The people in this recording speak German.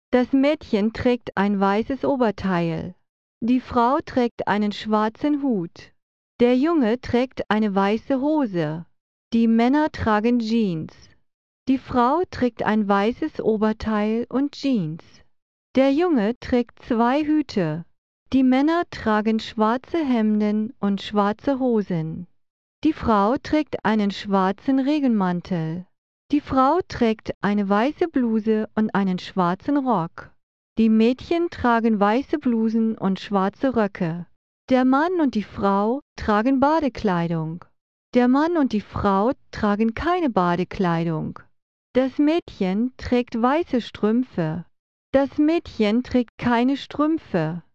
Das Mädchen trägt ein weißes Oberteil. Die Frau trägt einen schwarzen Hut. Der Junge trägt eine weiße Hose. Die Männer tragen Jeans. Die Frau trägt ein weißes Oberteil und Jeans. Der Junge trägt 2 Hüte. Die Männer tragen schwarze Hemden und schwarze Hosen. Die Frau trägt einen schwarzen Regenmantel. Die Frau trägt eine weiße Bluse und einen schwarzen Rock. Die Mädchen tragen weiße Blusen und schwarze Röcke. Der Mann und die Frau tragen Badekleidung. Der Mann und die Frau tragen keine Badekleidung. Das Mädchen trägt weiße Strümpfe. Das Mädchen trägt keine Strümpfe.